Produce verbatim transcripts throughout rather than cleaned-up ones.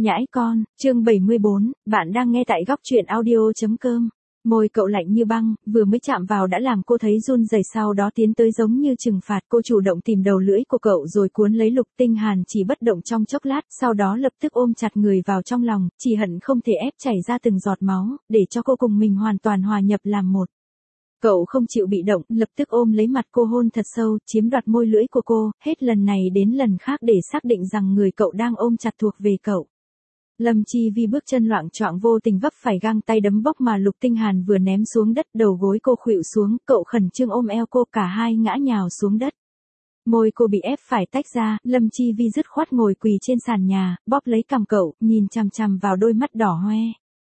Nhãi con, chương bảy mươi bốn, bạn đang nghe tại góc truyện audio.com. Môi cậu lạnh như băng, vừa mới chạm vào đã làm cô thấy run rẩy, sau đó tiến tới giống như trừng phạt. Cô chủ động tìm đầu lưỡi của cậu rồi cuốn lấy Lục Tinh Hàn, chỉ bất động trong chốc lát, sau đó lập tức ôm chặt người vào trong lòng, chỉ hận không thể ép chảy ra từng giọt máu, để cho cô cùng mình hoàn toàn hòa nhập làm một. Cậu không chịu bị động, lập tức ôm lấy mặt cô hôn thật sâu, chiếm đoạt môi lưỡi của cô, hết lần này đến lần khác để xác định rằng người cậu đang ôm chặt thuộc về cậu. Lâm Chi Vi bước chân loạng choạng vô tình vấp phải găng tay đấm bốc mà Lục Tinh Hàn vừa ném xuống đất, đầu gối cô khuỵu xuống, cậu khẩn trương ôm eo cô, cả hai ngã nhào xuống đất. Môi cô bị ép phải tách ra, Lâm Chi Vi dứt khoát ngồi quỳ trên sàn nhà, bóp lấy cằm cậu, nhìn chằm chằm vào đôi mắt đỏ hoe.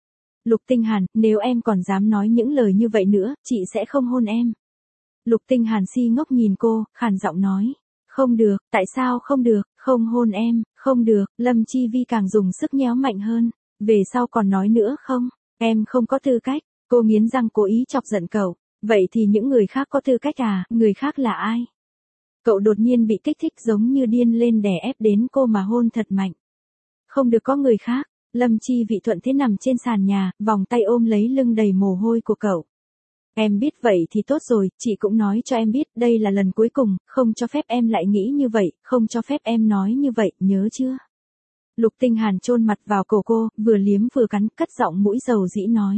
Lục Tinh Hàn, nếu em còn dám nói những lời như vậy nữa, chị sẽ không hôn em. Lục Tinh Hàn si ngốc nhìn cô, khàn giọng nói. Không được, tại sao không được, không hôn em, không được. Lâm Chi Vi càng dùng sức nhéo mạnh hơn. Về sau còn nói nữa không? Em không có tư cách. Cô nghiến răng cố ý chọc giận cậu. Vậy thì những người khác có tư cách à? Người khác là ai? Cậu đột nhiên bị kích thích giống như điên lên, đè ép đến cô mà hôn thật mạnh. Không được có người khác. Lâm Chi Vi thuận thế nằm trên sàn nhà, vòng tay ôm lấy lưng đầy mồ hôi của cậu. Em biết vậy thì tốt rồi, chị cũng nói cho em biết, đây là lần cuối cùng, không cho phép em lại nghĩ như vậy, không cho phép em nói như vậy, nhớ chưa? Lục Tinh Hàn chôn mặt vào cổ cô, vừa liếm vừa cắn, cất giọng mũi dầu dĩ nói.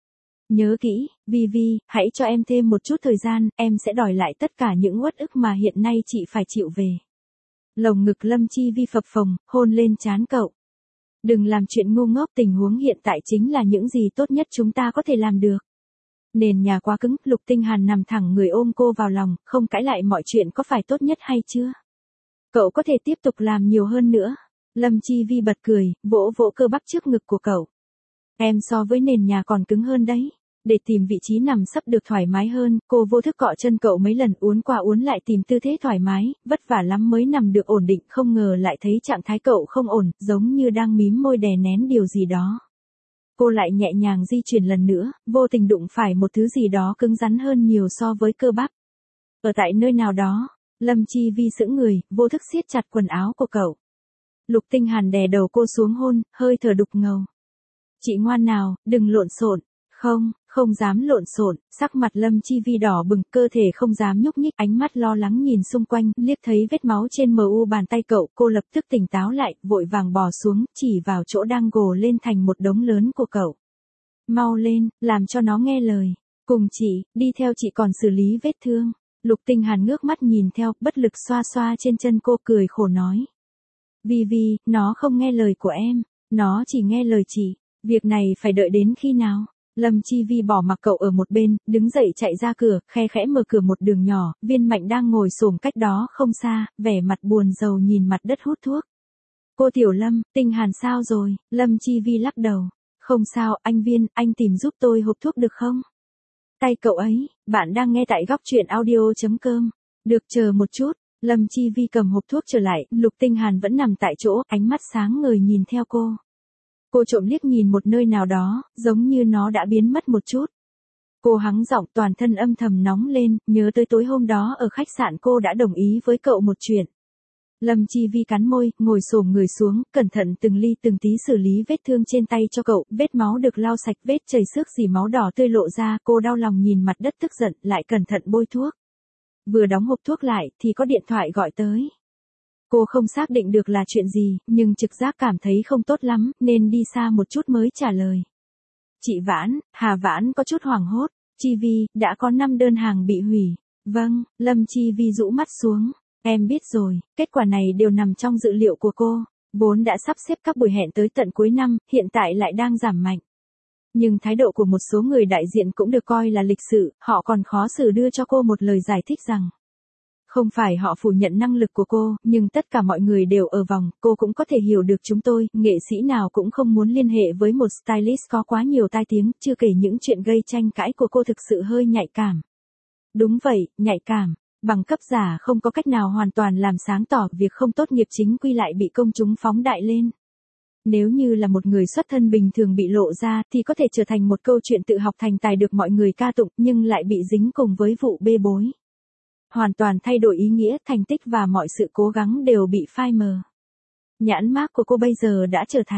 Nhớ kỹ, Vi Vi, hãy cho em thêm một chút thời gian, em sẽ đòi lại tất cả những uất ức mà hiện nay chị phải chịu về. Lồng ngực Lâm Chi Vi phập phồng, hôn lên trán cậu. Đừng làm chuyện ngu ngốc, tình huống hiện tại chính là những gì tốt nhất chúng ta có thể làm được. Nền nhà quá cứng, Lục Tinh Hàn nằm thẳng người ôm cô vào lòng, không cãi lại mọi chuyện có phải tốt nhất hay chưa? Cậu có thể tiếp tục làm nhiều hơn nữa. Lâm Chi Vi bật cười, vỗ vỗ cơ bắp trước ngực của cậu. Em so với nền nhà còn cứng hơn đấy. Để tìm vị trí nằm sấp được thoải mái hơn, cô vô thức cọ chân cậu mấy lần, uốn qua uốn lại tìm tư thế thoải mái, vất vả lắm mới nằm được ổn định, không ngờ lại thấy trạng thái cậu không ổn, giống như đang mím môi đè nén điều gì đó. Cô lại nhẹ nhàng di chuyển lần nữa, vô tình đụng phải một thứ gì đó cứng rắn hơn nhiều so với cơ bắp. Ở tại nơi nào đó, Lâm Chi Vi sững người, vô thức siết chặt quần áo của cậu. Lục Tinh Hàn đè đầu cô xuống hôn, hơi thở đục ngầu. Chị ngoan nào, đừng lộn xộn. Không, không dám lộn xộn. Sắc mặt Lâm Chi Vi đỏ bừng, cơ thể không dám nhúc nhích, ánh mắt lo lắng nhìn xung quanh, liếc thấy vết máu trên mờ u bàn tay cậu, cô lập tức tỉnh táo lại, vội vàng bò xuống, chỉ vào chỗ đang gồ lên thành một đống lớn của cậu. Mau lên, làm cho nó nghe lời. Cùng chị, đi theo chị còn xử lý vết thương. Lục Tinh Hàn ngước mắt nhìn theo, bất lực xoa xoa trên chân cô, cười khổ nói. Vi Vi, nó không nghe lời của em, nó chỉ nghe lời chị. Việc này phải đợi đến khi nào? Lâm Chi Vi bỏ mặc cậu ở một bên, đứng dậy chạy ra cửa, khe khẽ mở cửa một đường nhỏ, Viên Mạnh đang ngồi xổm cách đó không xa, vẻ mặt buồn rầu nhìn mặt đất hút thuốc. Cô Tiểu Lâm, Tinh Hàn sao rồi? Lâm Chi Vi lắc đầu. Không sao, anh Viên, anh tìm giúp tôi hộp thuốc được không? Tay cậu ấy, bạn đang nghe tại góc truyện audio.com. Được, chờ một chút. Lâm Chi Vi cầm hộp thuốc trở lại, Lục Tinh Hàn vẫn nằm tại chỗ, ánh mắt sáng ngời nhìn theo cô. Cô trộm liếc nhìn một nơi nào đó, giống như nó đã biến mất một chút. Cô hắng giọng, toàn thân âm thầm nóng lên, nhớ tới tối hôm đó ở khách sạn cô đã đồng ý với cậu một chuyện. Lâm Chi Vi cắn môi, ngồi xổm người xuống, cẩn thận từng ly từng tí xử lý vết thương trên tay cho cậu, vết máu được lau sạch, vết chảy xước dì máu đỏ tươi lộ ra, cô đau lòng nhìn mặt đất tức giận, lại cẩn thận bôi thuốc. Vừa đóng hộp thuốc lại, thì có điện thoại gọi tới. Cô không xác định được là chuyện gì, nhưng trực giác cảm thấy không tốt lắm, nên đi xa một chút mới trả lời. Chị Vãn, Hà Vãn có chút hoảng hốt. Chi Vi, đã có năm đơn hàng bị hủy. Vâng, Lâm Chi Vi rũ mắt xuống. Em biết rồi, kết quả này đều nằm trong dự liệu của cô. Vốn đã sắp xếp các buổi hẹn tới tận cuối năm, hiện tại lại đang giảm mạnh. Nhưng thái độ của một số người đại diện cũng được coi là lịch sự, họ còn khó xử đưa cho cô một lời giải thích rằng. Không phải họ phủ nhận năng lực của cô, nhưng tất cả mọi người đều ở vòng, cô cũng có thể hiểu được chúng tôi, nghệ sĩ nào cũng không muốn liên hệ với một stylist có quá nhiều tai tiếng, chưa kể những chuyện gây tranh cãi của cô thực sự hơi nhạy cảm. Đúng vậy, nhạy cảm, bằng cấp giả không có cách nào hoàn toàn làm sáng tỏ việc không tốt nghiệp chính quy lại bị công chúng phóng đại lên. Nếu như là một người xuất thân bình thường bị lộ ra thì có thể trở thành một câu chuyện tự học thành tài được mọi người ca tụng, nhưng lại bị dính cùng với vụ bê bối. Hoàn toàn thay đổi ý nghĩa, thành tích và mọi sự cố gắng đều bị phai mờ. Nhãn mác của cô bây giờ đã trở thành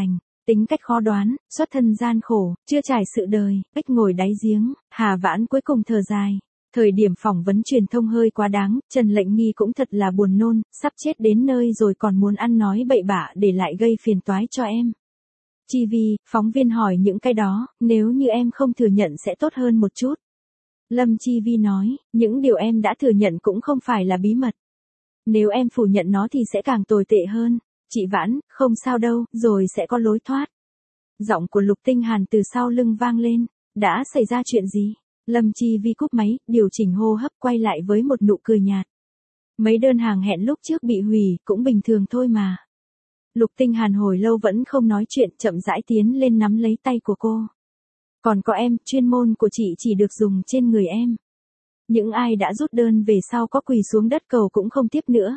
tính cách khó đoán, xuất thân gian khổ, chưa trải sự đời, ếch ngồi đáy giếng, Hà Vãn cuối cùng thở dài. Thời điểm phỏng vấn truyền thông hơi quá đáng, Trần Lệnh Nghi cũng thật là buồn nôn, sắp chết đến nơi rồi còn muốn ăn nói bậy bạ để lại gây phiền toái cho em. Chi Vi, phóng viên hỏi những cái đó, nếu như em không thừa nhận sẽ tốt hơn một chút. Lâm Chi Vi nói, những điều em đã thừa nhận cũng không phải là bí mật. Nếu em phủ nhận nó thì sẽ càng tồi tệ hơn. Chị Vãn, không sao đâu, rồi sẽ có lối thoát. Giọng của Lục Tinh Hàn từ sau lưng vang lên. Đã xảy ra chuyện gì? Lâm Chi Vi cúp máy, điều chỉnh hô hấp quay lại với một nụ cười nhạt. Mấy đơn hàng hẹn lúc trước bị hủy, cũng bình thường thôi mà. Lục Tinh Hàn hồi lâu vẫn không nói chuyện, chậm rãi tiến lên nắm lấy tay của cô. Còn có em, chuyên môn của chị chỉ được dùng trên người em. Những ai đã rút đơn về sau có quỳ xuống đất cầu cũng không tiếp nữa.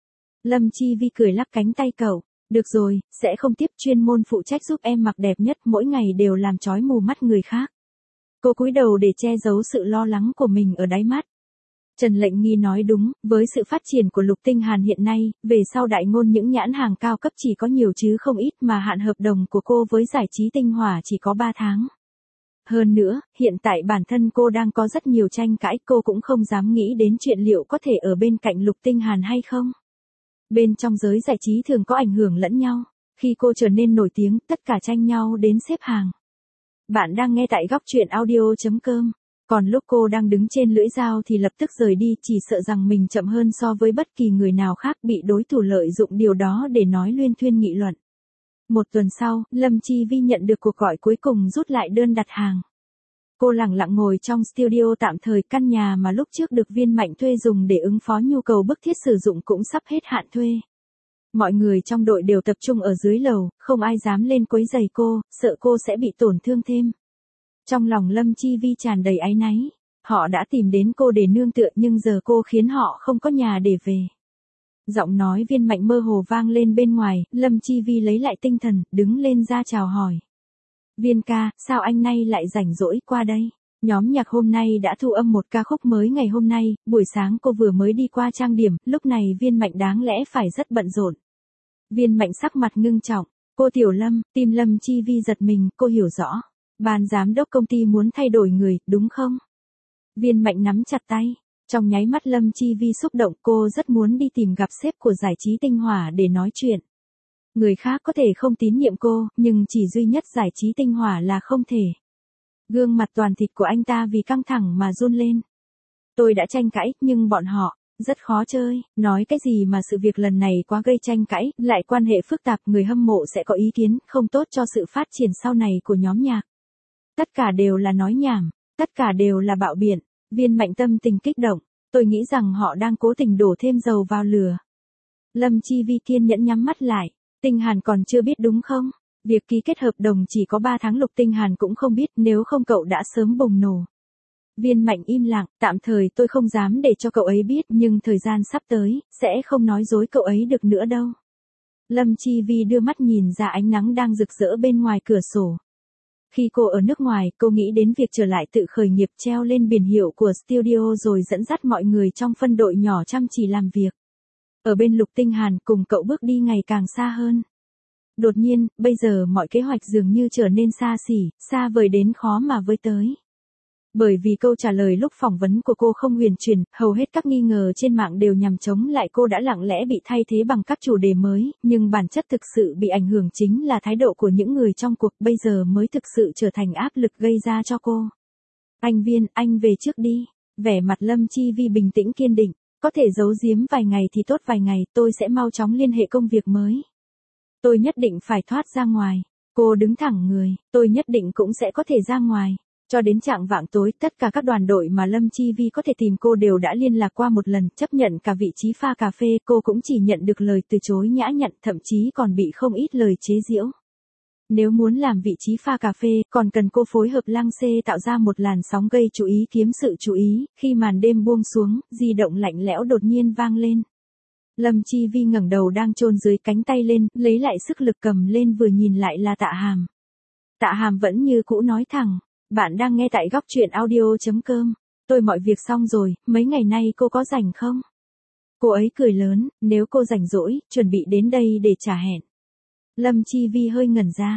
Lâm Chi Vi cười lắc cánh tay cậu. Được rồi, sẽ không tiếp, chuyên môn phụ trách giúp em mặc đẹp nhất, mỗi ngày đều làm chói mù mắt người khác. Cô cúi đầu để che giấu sự lo lắng của mình ở đáy mắt. Trần Lệnh Nghi nói đúng, với sự phát triển của Lục Tinh Hàn hiện nay, về sau đại ngôn những nhãn hàng cao cấp chỉ có nhiều chứ không ít mà hạn hợp đồng của cô với giải trí tinh hỏa chỉ có ba tháng. Hơn nữa, hiện tại bản thân cô đang có rất nhiều tranh cãi, cô cũng không dám nghĩ đến chuyện liệu có thể ở bên cạnh Lục Tinh Hàn hay không. Bên trong giới giải trí thường có ảnh hưởng lẫn nhau, khi cô trở nên nổi tiếng, tất cả tranh nhau đến xếp hàng. Bạn đang nghe tại góc truyện audio chấm com. Còn lúc cô đang đứng trên lưỡi dao thì lập tức rời đi, chỉ sợ rằng mình chậm hơn so với bất kỳ người nào khác, bị đối thủ lợi dụng điều đó để nói luyên thuyên nghị luận. Một tuần sau, Lâm Chi Vi nhận được cuộc gọi cuối cùng rút lại đơn đặt hàng. Cô lẳng lặng ngồi trong studio tạm thời, căn nhà mà lúc trước được Viên Mạnh thuê dùng để ứng phó nhu cầu bức thiết sử dụng cũng sắp hết hạn thuê. Mọi người trong đội đều tập trung ở dưới lầu, không ai dám lên quấy rầy cô, sợ cô sẽ bị tổn thương thêm. Trong lòng Lâm Chi Vi tràn đầy áy náy. Họ đã tìm đến cô để nương tựa nhưng giờ cô khiến họ không có nhà để về. Giọng nói Viên Mạnh mơ hồ vang lên bên ngoài, Lâm Chi Vi lấy lại tinh thần, đứng lên ra chào hỏi. Viên ca, sao anh nay lại rảnh rỗi qua đây? Nhóm nhạc hôm nay đã thu âm một ca khúc mới ngày hôm nay, buổi sáng cô vừa mới đi qua trang điểm, lúc này Viên Mạnh đáng lẽ phải rất bận rộn. Viên Mạnh sắc mặt ngưng trọng, cô Tiểu Lâm, tim Lâm Chi Vi giật mình, cô hiểu rõ. Ban giám đốc công ty muốn thay đổi người, đúng không? Viên Mạnh nắm chặt tay. Trong nháy mắt Lâm Chi Vi xúc động, cô rất muốn đi tìm gặp sếp của giải trí tinh hỏa để nói chuyện. Người khác có thể không tín nhiệm cô, nhưng chỉ duy nhất giải trí tinh hỏa là không thể. Gương mặt toàn thịt của anh ta vì căng thẳng mà run lên. Tôi đã tranh cãi, nhưng bọn họ rất khó chơi, nói cái gì mà sự việc lần này quá gây tranh cãi, lại quan hệ phức tạp, người hâm mộ sẽ có ý kiến, không tốt cho sự phát triển sau này của nhóm nhạc. Tất cả đều là nói nhảm, tất cả đều là bạo biện. Viên Mạnh tâm tình kích động, tôi nghĩ rằng họ đang cố tình đổ thêm dầu vào lửa. Lâm Chi Vi kiên nhẫn nhắm mắt lại, Tinh Hàn còn chưa biết đúng không? Việc ký kết hợp đồng chỉ có ba tháng, Lục Tinh Hàn cũng không biết, nếu không cậu đã sớm bùng nổ. Viên Mạnh im lặng, tạm thời tôi không dám để cho cậu ấy biết, nhưng thời gian sắp tới, sẽ không nói dối cậu ấy được nữa đâu. Lâm Chi Vi đưa mắt nhìn ra ánh nắng đang rực rỡ bên ngoài cửa sổ. Khi cô ở nước ngoài, cô nghĩ đến việc trở lại tự khởi nghiệp, treo lên biển hiệu của studio rồi dẫn dắt mọi người trong phân đội nhỏ chăm chỉ làm việc. Ở bên Lục Tinh Hàn cùng cậu bước đi ngày càng xa hơn. Đột nhiên, bây giờ mọi kế hoạch dường như trở nên xa xỉ, xa vời đến khó mà với tới. Bởi vì câu trả lời lúc phỏng vấn của cô không huyền chuyển, hầu hết các nghi ngờ trên mạng đều nhằm chống lại cô đã lặng lẽ bị thay thế bằng các chủ đề mới, nhưng bản chất thực sự bị ảnh hưởng chính là thái độ của những người trong cuộc, bây giờ mới thực sự trở thành áp lực gây ra cho cô. Anh Viên, anh về trước đi. Vẻ mặt Lâm Chi Vi bình tĩnh kiên định, có thể giấu giếm vài ngày thì tốt, vài ngày, tôi sẽ mau chóng liên hệ công việc mới. Tôi nhất định phải thoát ra ngoài. Cô đứng thẳng người, tôi nhất định cũng sẽ có thể ra ngoài. Cho đến trạng vạng tối, tất cả các đoàn đội mà Lâm Chi Vi có thể tìm cô đều đã liên lạc qua một lần, chấp nhận cả vị trí pha cà phê, cô cũng chỉ nhận được lời từ chối nhã nhặn, thậm chí còn bị không ít lời chế giễu. Nếu muốn làm vị trí pha cà phê, còn cần cô phối hợp lăng xê tạo ra một làn sóng gây chú ý, kiếm sự chú ý. Khi màn đêm buông xuống, di động lạnh lẽo đột nhiên vang lên. Lâm Chi Vi ngẩng đầu đang chôn dưới cánh tay lên, lấy lại sức lực cầm lên, vừa nhìn lại là Tạ Hàm. Tạ Hàm vẫn như cũ nói thẳng. Bạn đang nghe tại góc truyện audio chấm com. Tôi mọi việc xong rồi, mấy ngày nay cô có rảnh không? Cô ấy cười lớn, nếu cô rảnh rỗi, chuẩn bị đến đây để trả hẹn. Lâm Chi Vi hơi ngẩn ra.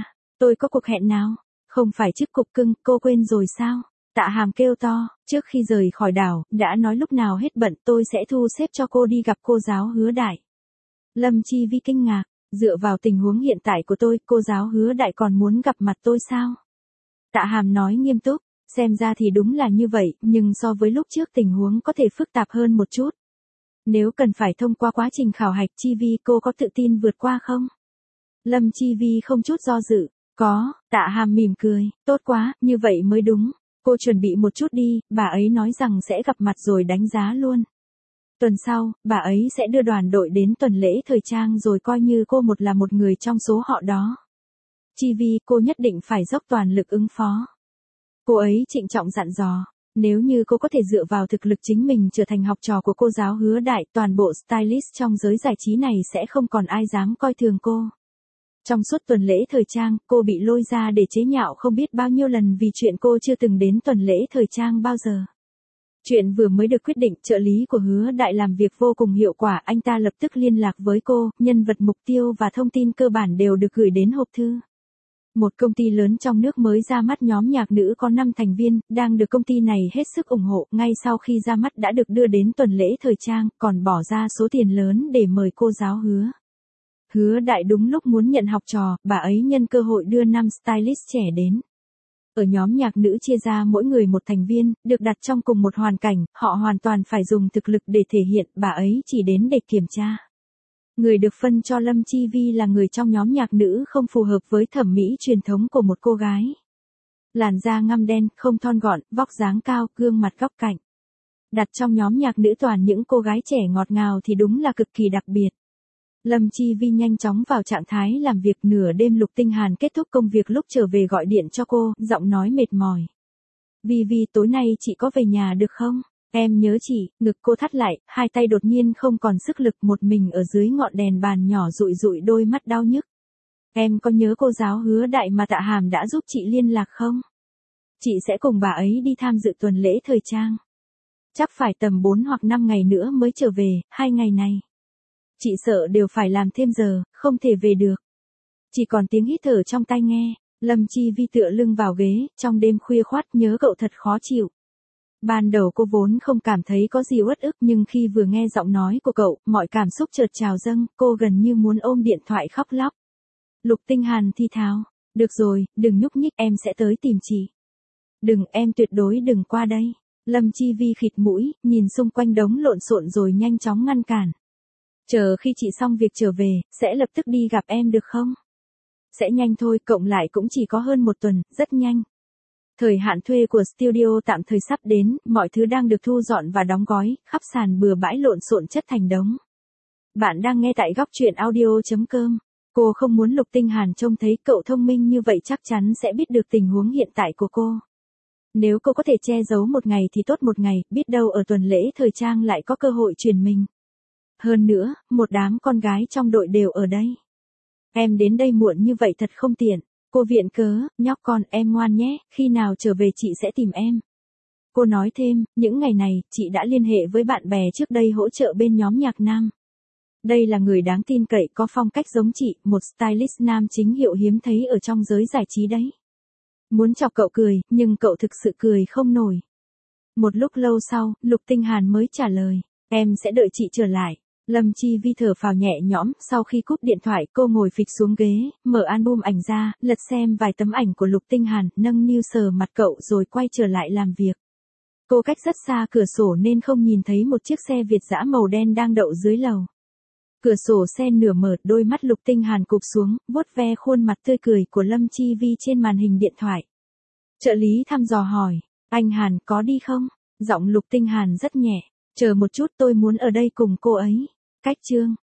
Tôi có cuộc hẹn nào? Không phải chức cục cưng, cô quên rồi sao? Tạ Hàm kêu to, trước khi rời khỏi đảo, đã nói lúc nào hết bận tôi sẽ thu xếp cho cô đi gặp cô giáo Hứa Đại. Lâm Chi Vi kinh ngạc, dựa vào tình huống hiện tại của tôi, cô giáo Hứa Đại còn muốn gặp mặt tôi sao? Tạ Hàm nói nghiêm túc, xem ra thì đúng là như vậy, nhưng so với lúc trước tình huống có thể phức tạp hơn một chút. Nếu cần phải thông qua quá trình khảo hạch, Chi Vi cô có tự tin vượt qua không? Lâm Chi Vi không chút do dự, có. Tạ Hàm mỉm cười, tốt quá, như vậy mới đúng. Cô chuẩn bị một chút đi, bà ấy nói rằng sẽ gặp mặt rồi đánh giá luôn. Tuần sau, bà ấy sẽ đưa đoàn đội đến tuần lễ thời trang rồi coi như cô một là một người trong số họ đó. Chi Vi, cô nhất định phải dốc toàn lực ứng phó. Cô ấy trịnh trọng dặn dò, nếu như cô có thể dựa vào thực lực chính mình trở thành học trò của cô giáo Hứa Đại, toàn bộ stylist trong giới giải trí này sẽ không còn ai dám coi thường cô. Trong suốt tuần lễ thời trang, cô bị lôi ra để chế nhạo không biết bao nhiêu lần vì chuyện cô chưa từng đến tuần lễ thời trang bao giờ. Chuyện vừa mới được quyết định, trợ lý của Hứa Đại làm việc vô cùng hiệu quả, anh ta lập tức liên lạc với cô, nhân vật mục tiêu và thông tin cơ bản đều được gửi đến hộp thư. Một công ty lớn trong nước mới ra mắt nhóm nhạc nữ có năm thành viên, đang được công ty này hết sức ủng hộ, ngay sau khi ra mắt đã được đưa đến tuần lễ thời trang, còn bỏ ra số tiền lớn để mời cô giáo Hứa. Hứa Đại đúng lúc muốn nhận học trò, bà ấy nhân cơ hội đưa năm stylist trẻ đến. Ở nhóm nhạc nữ chia ra mỗi người một thành viên, được đặt trong cùng một hoàn cảnh, họ hoàn toàn phải dùng thực lực để thể hiện, bà ấy chỉ đến để kiểm tra. Người được phân cho Lâm Chi Vi là người trong nhóm nhạc nữ không phù hợp với thẩm mỹ truyền thống của một cô gái. Làn da ngăm đen, không thon gọn, vóc dáng cao, gương mặt góc cạnh. Đặt trong nhóm nhạc nữ toàn những cô gái trẻ ngọt ngào thì đúng là cực kỳ đặc biệt. Lâm Chi Vi nhanh chóng vào trạng thái làm việc, nửa đêm Lục Tinh Hàn kết thúc công việc lúc trở về gọi điện cho cô, giọng nói mệt mỏi. Vi Vi, tối nay chị có về nhà được không? Em nhớ chị. Ngực cô thắt lại, hai tay đột nhiên không còn sức lực, một mình ở dưới ngọn đèn bàn nhỏ rụi rụi đôi mắt đau nhức. Em có nhớ cô giáo Hứa Đại mà Tạ Hàm đã giúp chị liên lạc không? Chị sẽ cùng bà ấy đi tham dự tuần lễ thời trang. Chắc phải tầm bốn hoặc năm ngày nữa mới trở về, hai ngày này. Chị sợ đều phải làm thêm giờ, không thể về được. Chỉ còn tiếng hít thở trong tai nghe. Lâm Chi Vi tựa lưng vào ghế, trong đêm khuya khoắt nhớ cậu thật khó chịu. Ban đầu cô vốn không cảm thấy có gì uất ức, nhưng khi vừa nghe giọng nói của cậu, mọi cảm xúc chợt trào dâng, cô gần như muốn ôm điện thoại khóc lóc. Lục Tinh Hàn thi thào, được rồi, đừng nhúc nhích, em sẽ tới tìm chị. Đừng, em tuyệt đối đừng qua đây. Lâm Chi Vi khịt mũi, nhìn xung quanh đống lộn xộn rồi nhanh chóng ngăn cản. Chờ khi chị xong việc trở về, sẽ lập tức đi gặp em được không? Sẽ nhanh thôi, cộng lại cũng chỉ có hơn một tuần, rất nhanh. Thời hạn thuê của studio tạm thời sắp đến, mọi thứ đang được thu dọn và đóng gói, khắp sàn bừa bãi lộn xộn chất thành đống. Bạn đang nghe tại góc truyện audio chấm com. Cô không muốn Lục Tinh Hàn trông thấy cậu thông minh như vậy, chắc chắn sẽ biết được tình huống hiện tại của cô. Nếu cô có thể che giấu một ngày thì tốt một ngày, biết đâu ở tuần lễ thời trang lại có cơ hội truyền mình. Hơn nữa, một đám con gái trong đội đều ở đây. Em đến đây muộn như vậy thật không tiện. Cô viện cớ, nhóc con, em ngoan nhé, khi nào trở về chị sẽ tìm em. Cô nói thêm, những ngày này, chị đã liên hệ với bạn bè trước đây hỗ trợ bên nhóm nhạc nam. Đây là người đáng tin cậy, có phong cách giống chị, một stylist nam chính hiệu hiếm thấy ở trong giới giải trí đấy. Muốn chọc cậu cười, nhưng cậu thực sự cười không nổi. Một lúc lâu sau, Lục Tinh Hàn mới trả lời, em sẽ đợi chị trở lại. Lâm Chi Vi thở phào nhẹ nhõm, sau khi cúp điện thoại cô ngồi phịch xuống ghế, mở album ảnh ra, lật xem vài tấm ảnh của Lục Tinh Hàn, nâng niu sờ mặt cậu rồi quay trở lại làm việc. Cô cách rất xa cửa sổ nên không nhìn thấy một chiếc xe Việt dã màu đen đang đậu dưới lầu. Cửa sổ xe nửa mở, đôi mắt Lục Tinh Hàn cụp xuống, vuốt ve khuôn mặt tươi cười của Lâm Chi Vi trên màn hình điện thoại. Trợ lý thăm dò hỏi, anh Hàn có đi không? Giọng Lục Tinh Hàn rất nhẹ, chờ một chút, tôi muốn ở đây cùng cô ấy. Cách chương